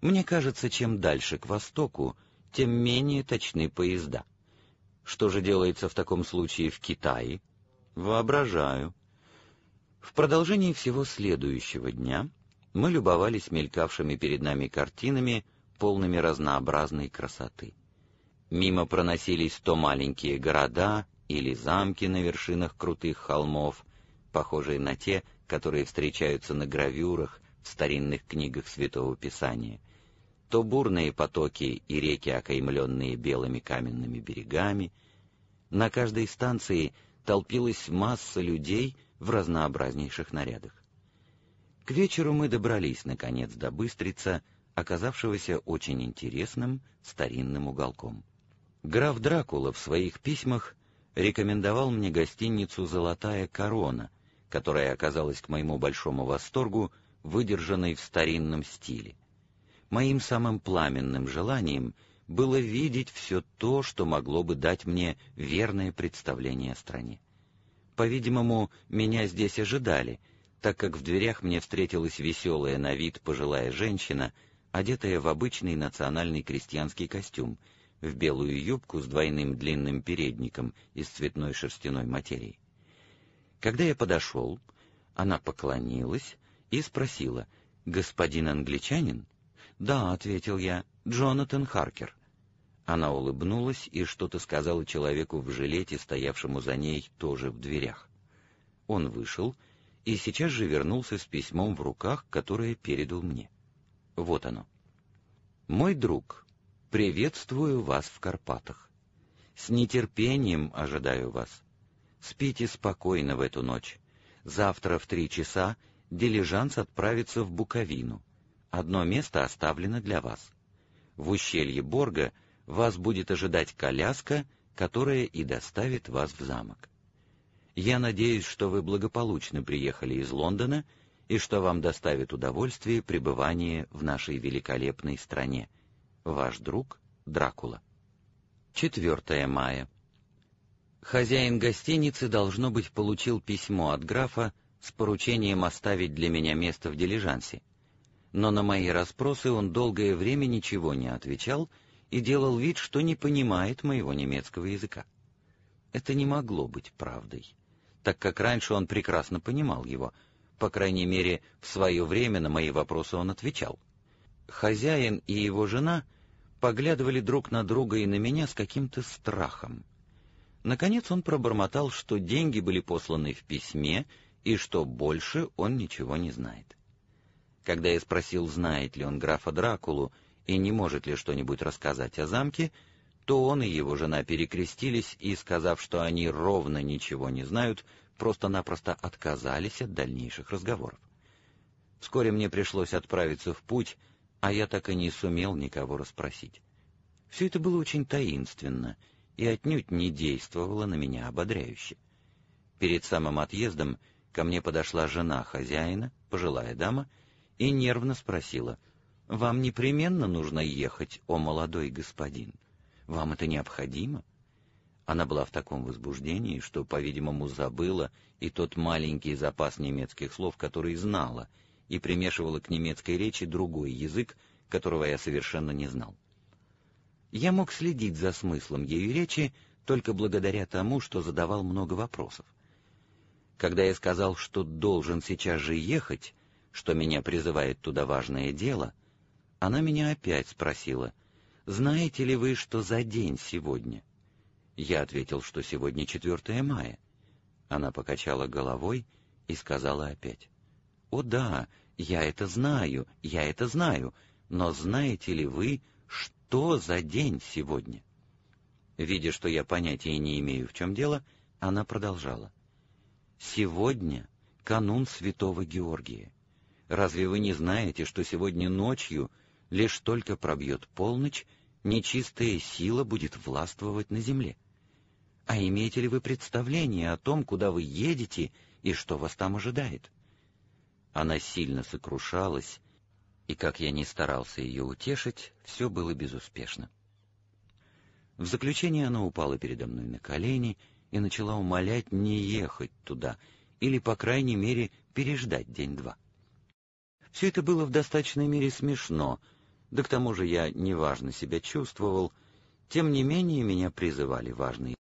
Мне кажется, чем дальше к востоку, тем менее точны поезда. Что же делается в таком случае в Китае? Воображаю. В продолжении всего следующего дня мы любовались мелькавшими перед нами картинами, полными разнообразной красоты. Мимо проносились то маленькие города или замки на вершинах крутых холмов, похожие на те, которые встречаются на гравюрах в старинных книгах Святого Писания, то бурные потоки и реки, окаймленные белыми каменными берегами. На каждой станции толпилась масса людей в разнообразнейших нарядах. К вечеру мы добрались, наконец, до Быстрица, оказавшегося очень интересным старинным уголком. Граф Дракула в своих письмах рекомендовал мне гостиницу «Золотая корона», которая оказалась к моему большому восторгу выдержанной в старинном стиле. Моим самым пламенным желанием было видеть все то, что могло бы дать мне верное представление о стране. По-видимому, меня здесь ожидали, так как в дверях мне встретилась веселая на вид пожилая женщина, одетая в обычный национальный крестьянский костюм, в белую юбку с двойным длинным передником из цветной шерстяной материи. Когда я подошел, она поклонилась и спросила: «Господин англичанин?» «Да», — ответил я, — «Джонатан Харкер». Она улыбнулась и что-то сказала человеку в жилете, стоявшему за ней тоже в дверях. Он вышел и сейчас же вернулся с письмом в руках, которое передал мне. Вот оно. «Мой друг, приветствую вас в Карпатах. С нетерпением ожидаю вас. Спите спокойно в эту ночь. Завтра в 3 часа дилижанс отправится в Буковину. Одно место оставлено для вас. В ущелье Борга вас будет ожидать коляска, которая и доставит вас в замок. Я надеюсь, что вы благополучно приехали из Лондона и что вам доставит удовольствие пребывание в нашей великолепной стране. Ваш друг Дракула». 4 мая. Хозяин гостиницы, должно быть, получил письмо от графа с поручением оставить для меня место в дилижансе. Но на мои расспросы он долгое время ничего не отвечал и делал вид, что не понимает моего немецкого языка. Это не могло быть правдой, так как раньше он прекрасно понимал его, по крайней мере, в свое время на мои вопросы он отвечал. Хозяин и его жена поглядывали друг на друга и на меня с каким-то страхом. Наконец он пробормотал, что деньги были посланы в письме и что больше он ничего не знает. Когда я спросил, знает ли он графа Дракулу и не может ли что-нибудь рассказать о замке, то он и его жена перекрестились и, сказав, что они ровно ничего не знают, просто-напросто отказались от дальнейших разговоров. Вскоре мне пришлось отправиться в путь, а я так и не сумел никого расспросить. Все это было очень таинственно и отнюдь не действовало на меня ободряюще. Перед самым отъездом ко мне подошла жена хозяина, пожилая дама, и нервно спросила: «Вам непременно нужно ехать, о молодой господин? Вам это необходимо?» Она была в таком возбуждении, что, по-видимому, забыла и тот маленький запас немецких слов, который знала, и примешивала к немецкой речи другой язык, которого я совершенно не знал. Я мог следить за смыслом ее речи только благодаря тому, что задавал много вопросов. Когда я сказал, что должен сейчас же ехать, что меня призывает туда важное дело, она меня опять спросила: «Знаете ли вы, что за день сегодня?» Я ответил, что сегодня 4 мая. Она покачала головой и сказала опять: «О да, я это знаю, но знаете ли вы, что за день сегодня?» Видя, что я понятия не имею, в чем дело, она продолжала: «Сегодня канун Святого Георгия. Разве вы не знаете, что сегодня ночью, лишь только пробьет полночь, нечистая сила будет властвовать на земле? А имеете ли вы представление о том, куда вы едете и что вас там ожидает?» Она сильно сокрушалась, и, как я ни старался ее утешить, все было безуспешно. В заключение она упала передо мной на колени и начала умолять не ехать туда, или, по крайней мере, переждать день-два. Все это было в достаточной мере смешно, да к тому же я неважно себя чувствовал, тем не менее меня призывали важные